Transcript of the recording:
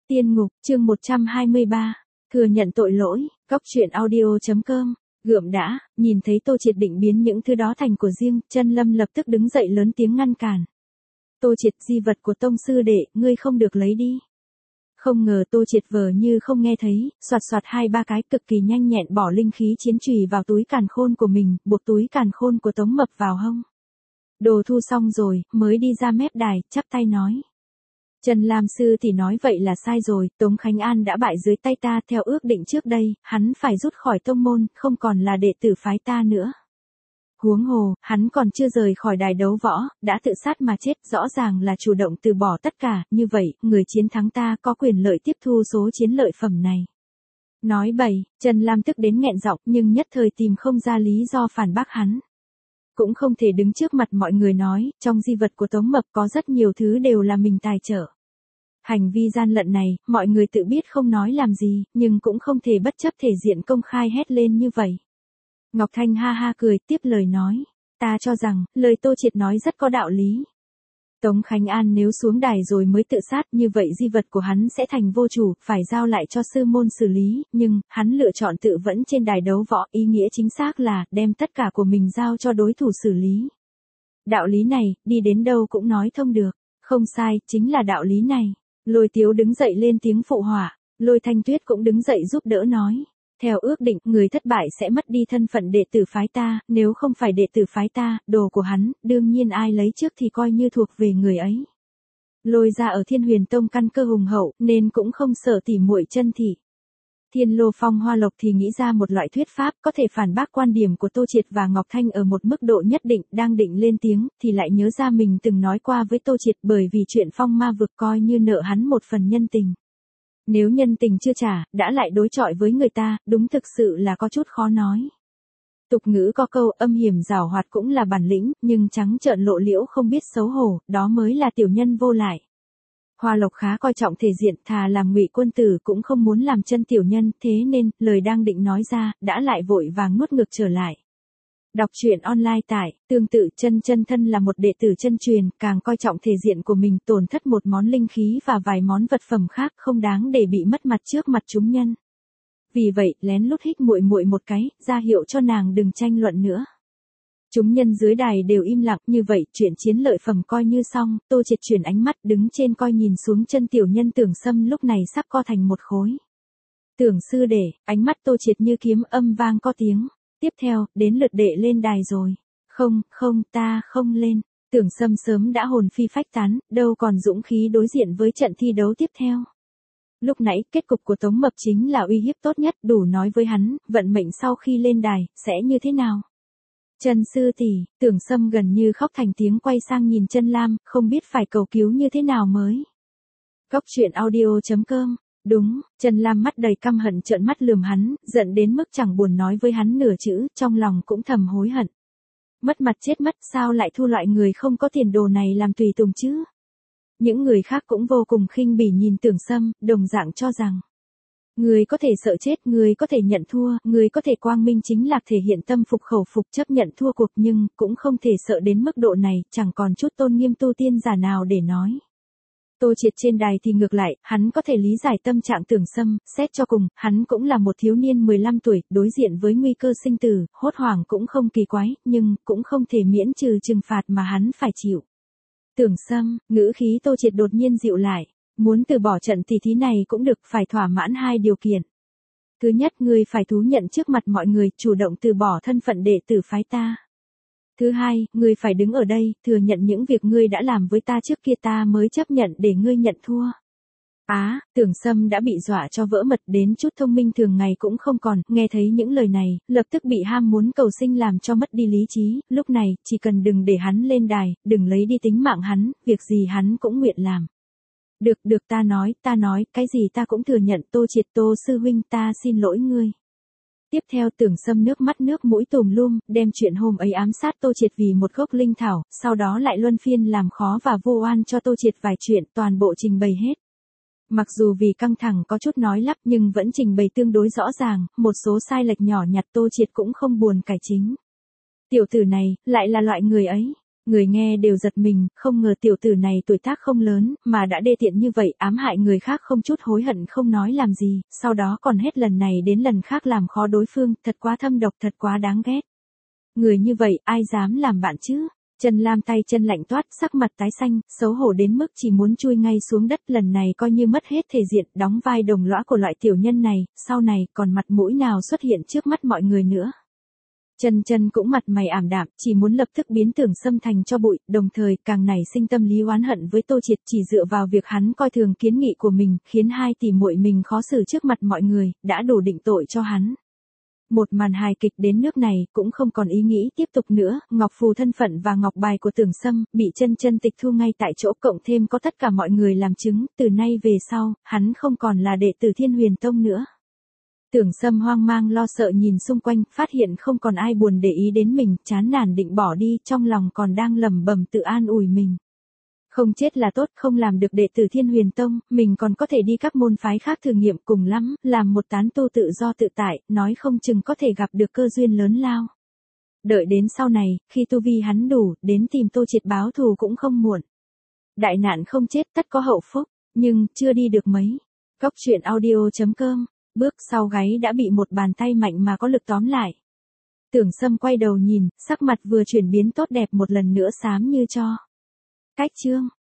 Tiên ngục, chương 123. Thừa nhận tội lỗi, Cóc truyện audio.com. Gượm đã, nhìn thấy Tô Triệt định biến những thứ đó thành của riêng, Chân Lâm lập tức đứng dậy lớn tiếng ngăn cản. Tô Triệt, di vật của tông sư đệ, ngươi không được lấy đi. Không ngờ Tô Triệt vờ như không nghe thấy, soạt soạt 2-3 cái cực kỳ nhanh nhẹn bỏ linh khí chiến chùy vào túi càn khôn của mình, buộc túi càn khôn của Tống Mập vào hông. Đồ thu xong rồi, mới đi ra mép đài, chắp tay nói. Trần Lam Sư thì nói vậy là sai rồi, Tống Khánh An đã bại dưới tay ta, theo ước định trước đây, hắn phải rút khỏi tông môn, không còn là đệ tử phái ta nữa. Huống hồ, hắn còn chưa rời khỏi đài đấu võ, đã tự sát mà chết, rõ ràng là chủ động từ bỏ tất cả, như vậy, người chiến thắng ta có quyền lợi tiếp thu số chiến lợi phẩm này. Nói bậy, Trần Lam tức đến nghẹn giọng, nhưng nhất thời tìm không ra lý do phản bác hắn. Cũng không thể đứng trước mặt mọi người nói, trong di vật của Tống Mập có rất nhiều thứ đều là mình tài trợ. Hành vi gian lận này, mọi người tự biết không nói làm gì, nhưng cũng không thể bất chấp thể diện công khai hét lên như vậy. Ngọc Thanh ha ha cười, tiếp lời nói, ta cho rằng, lời Tô Triệt nói rất có đạo lý. Tống Khánh An nếu xuống đài rồi mới tự sát, như vậy di vật của hắn sẽ thành vô chủ, phải giao lại cho sư môn xử lý, nhưng, hắn lựa chọn tự vẫn trên đài đấu võ, ý nghĩa chính xác là, đem tất cả của mình giao cho đối thủ xử lý. Đạo lý này, đi đến đâu cũng nói thông được, không sai, chính là đạo lý này. Lôi Tiếu đứng dậy lên tiếng phụ họa, Lôi Thanh Tuyết cũng đứng dậy giúp đỡ nói. Theo ước định, người thất bại sẽ mất đi thân phận đệ tử phái ta, nếu không phải đệ tử phái ta, đồ của hắn, đương nhiên ai lấy trước thì coi như thuộc về người ấy. Lôi ra ở Thiên Huyền Tông căn cơ hùng hậu, nên cũng không sợ tỉ muội chân thị. Thiên Lô Phong Hoa Lộc thì nghĩ ra một loại thuyết pháp có thể phản bác quan điểm của Tô Triệt và Ngọc Thanh ở một mức độ nhất định, đang định lên tiếng, thì lại nhớ ra mình từng nói qua với Tô Triệt bởi vì chuyện phong ma vực coi như nợ hắn một phần nhân tình. Nếu nhân tình chưa trả, đã lại đối chọi với người ta, đúng thực sự là có chút khó nói. Tục ngữ có câu âm hiểm giảo hoạt cũng là bản lĩnh, nhưng trắng trợn lộ liễu không biết xấu hổ, đó mới là tiểu nhân vô lại. Hoa Lộc khá coi trọng thể diện, thà làm ngụy quân tử cũng không muốn làm chân tiểu nhân, thế nên, lời đang định nói ra, đã lại vội vàng nuốt ngược trở lại. Đọc truyện online tại, tương tự chân thân là một đệ tử chân truyền, càng coi trọng thể diện của mình, tổn thất một món linh khí và vài món vật phẩm khác không đáng để bị mất mặt trước mặt chúng nhân. Vì vậy, lén lút hít muội một cái, ra hiệu cho nàng đừng tranh luận nữa. Chúng nhân dưới đài đều im lặng, như vậy, chuyện chiến lợi phẩm coi như xong, Tô Triệt chuyển ánh mắt đứng trên coi nhìn xuống chân tiểu nhân Tưởng Sâm lúc này sắp co thành một khối. Tưởng sư đệ, ánh mắt Tô Triệt như kiếm âm vang có tiếng. Tiếp theo, đến lượt đệ lên đài rồi. Không, ta không lên. Tưởng Sâm sớm đã hồn phi phách tán, đâu còn dũng khí đối diện với trận thi đấu tiếp theo. Lúc nãy, kết cục của Tống Mập chính là uy hiếp tốt nhất, đủ nói với hắn, vận mệnh sau khi lên đài, sẽ như thế nào. Trần sư tỷ, Tưởng Sâm gần như khóc thành tiếng quay sang nhìn Chân Lam, không biết phải cầu cứu như thế nào mới. Cóc truyện audio.com. Đúng, Trần Lam mắt đầy căm hận trợn mắt lườm hắn, giận đến mức chẳng buồn nói với hắn nửa chữ, trong lòng cũng thầm hối hận. Mất mặt chết mất, sao lại thu loại người không có tiền đồ này làm tùy tùng chứ? Những người khác cũng vô cùng khinh bỉ nhìn Tưởng Sâm, đồng dạng cho rằng. Người có thể sợ chết, người có thể nhận thua, người có thể quang minh chính lạc thể hiện tâm phục khẩu phục chấp nhận thua cuộc nhưng cũng không thể sợ đến mức độ này, chẳng còn chút tôn nghiêm tu tiên giả nào để nói. Tô Triệt trên đài thì ngược lại, hắn có thể lý giải tâm trạng Tưởng Sâm, xét cho cùng, hắn cũng là một thiếu niên 15 tuổi, đối diện với nguy cơ sinh tử, hốt hoảng cũng không kỳ quái, nhưng cũng không thể miễn trừ trừng phạt mà hắn phải chịu. Tưởng Sâm, ngữ khí Tô Triệt đột nhiên dịu lại, muốn từ bỏ trận tỷ thí này cũng được, phải thỏa mãn 2 điều kiện. Thứ nhất, ngươi phải thú nhận trước mặt mọi người, chủ động từ bỏ thân phận đệ tử phái ta. Thứ hai, ngươi phải đứng ở đây, thừa nhận những việc ngươi đã làm với ta trước kia ta mới chấp nhận để ngươi nhận thua. Tưởng Sâm đã bị dọa cho vỡ mật đến chút thông minh thường ngày cũng không còn, nghe thấy những lời này, lập tức bị ham muốn cầu sinh làm cho mất đi lý trí, lúc này, chỉ cần đừng để hắn lên đài, đừng lấy đi tính mạng hắn, việc gì hắn cũng nguyện làm. Được ta nói, cái gì ta cũng thừa nhận Tô Triệt Tô sư huynh ta xin lỗi ngươi. Tiếp theo Tưởng Sâm nước mắt nước mũi tùm lum, đem chuyện hôm ấy ám sát Tô Triệt vì một gốc linh thảo, sau đó lại luân phiên làm khó và vu oan cho Tô Triệt vài chuyện, toàn bộ trình bày hết. Mặc dù vì căng thẳng có chút nói lắp nhưng vẫn trình bày tương đối rõ ràng, một số sai lệch nhỏ nhặt Tô Triệt cũng không buồn cải chính. Tiểu tử này, lại là loại người ấy. Người nghe đều giật mình, không ngờ tiểu tử này tuổi tác không lớn, mà đã đê tiện như vậy, ám hại người khác không chút hối hận không nói làm gì, sau đó còn hết lần này đến lần khác làm khó đối phương, thật quá thâm độc, thật quá đáng ghét. Người như vậy, ai dám làm bạn chứ? Trần Lam tay chân lạnh toát, sắc mặt tái xanh, xấu hổ đến mức chỉ muốn chui ngay xuống đất, lần này coi như mất hết thể diện, đóng vai đồng lõa của loại tiểu nhân này, sau này còn mặt mũi nào xuất hiện trước mắt mọi người nữa. Chân Chân cũng mặt mày ảm đạm, chỉ muốn lập tức biến Tưởng Sâm thành cho bụi, đồng thời càng nảy sinh tâm lý oán hận với Tô Triệt, chỉ dựa vào việc hắn coi thường kiến nghị của mình, khiến hai tỷ muội mình khó xử trước mặt mọi người, đã đủ định tội cho hắn. Một màn hài kịch đến nước này cũng không còn ý nghĩ tiếp tục nữa, ngọc phù thân phận và ngọc bài của Tưởng Sâm bị Chân Chân tịch thu ngay tại chỗ, cộng thêm có tất cả mọi người làm chứng, từ nay về sau, hắn không còn là đệ tử Thiên Huyền Tông nữa. Tưởng Sâm hoang mang lo sợ nhìn xung quanh, phát hiện không còn ai buồn để ý đến mình, chán nản định bỏ đi, trong lòng còn đang lẩm bẩm tự an ủi mình. Không chết là tốt, không làm được đệ tử Thiên Huyền Tông, mình còn có thể đi các môn phái khác thử nghiệm, cùng lắm, làm một tán tu tự do tự tại, nói không chừng có thể gặp được cơ duyên lớn lao. Đợi đến sau này, khi tu vi hắn đủ, đến tìm Tô Triệt báo thù cũng không muộn. Đại nạn không chết tất có hậu phúc, nhưng chưa đi được mấy. Góc truyện audio.com, bước sau gáy đã bị một bàn tay mạnh mà có lực tóm lại. Tưởng Sâm quay đầu nhìn, sắc mặt vừa chuyển biến tốt đẹp một lần nữa xám như tro. Cách chương